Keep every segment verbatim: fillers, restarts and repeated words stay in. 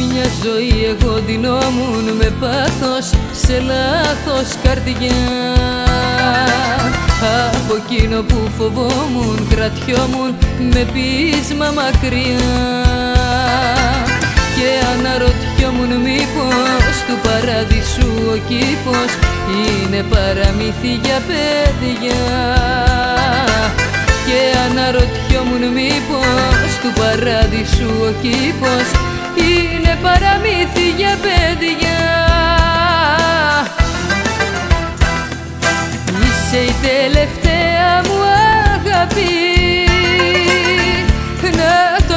Μια ζωή εγώ ντυνόμουν με πάθος σε λάθος καρδιά. Από εκείνο που φοβόμουν κρατιόμουν με πείσμα μακριά. Και αναρωτιόμουν μήπως του παραδείσου ο κήπος είναι παραμύθι για παιδιά. Και αναρωτιόμουν μήπως του παράδεισου ο κήπος είναι παραμύθι για παιδιά. Είσαι η τελευταία μου αγάπη, να το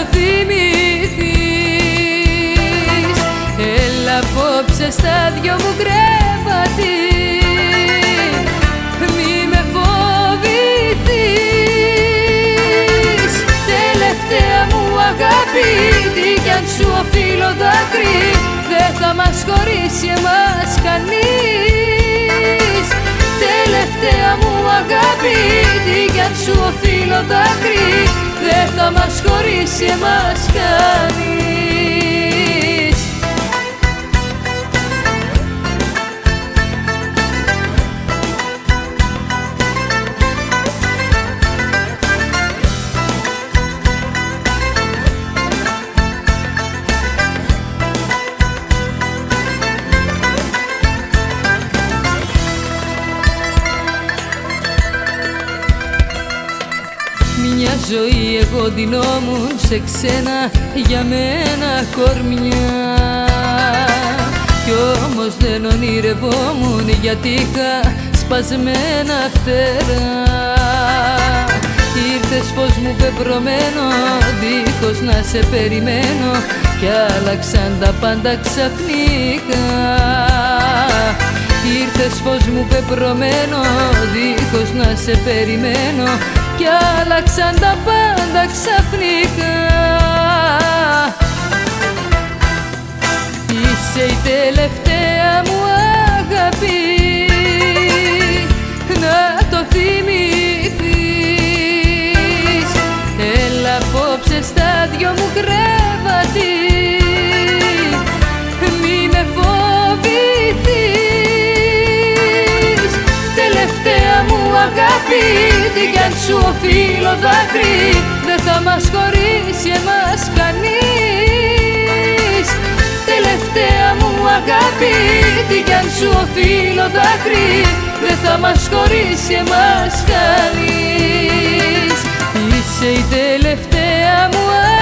θυμηθείς. Έλα απόψε στα δυο μου κρεβάτι, μη με φοβηθείς. Τελευταία μου αγάπη, τι κι αν σου οφείλω δάκρυ, δεν θα μας χωρίσει εμάς κανείς. Τελευταία μου αγάπη, τι κι αν σου οφείλω δάκρυ, δεν θα μας χωρίσει εμάς κανείς. Μια ζωή εγώ ντυνόμουν σε ξένα για μένα κορμιά. Κι όμως δεν ονειρευόμουν γιατί είχα σπασμένα φτερά. Ήρθες φως μου πεπρωμένο δίχως να σε περιμένω κι άλλαξαν τα πάντα ξαφνικά. Ήρθες φως μου πεπρωμένο δίχως να σε περιμένω κι άλλαξαν τα πάντα ξαφνικά. Είσαι η τελευταία μου αγάπη, να το θυμηθείς. Έλα απόψε στα δυο μου κρεβάτι, μη με φοβηθείς. Τελευταία μου αγάπη, τι κι αν σου οφείλω δάκρυ, δεν θα μας χωρίσει εμάς κανείς. Τελευταία μου αγάπη, τι κι αν σου οφείλω δάκρυ, δεν θα μας χωρίσει εμάς κανείς. Είσαι η τελευταία μου αγάπη,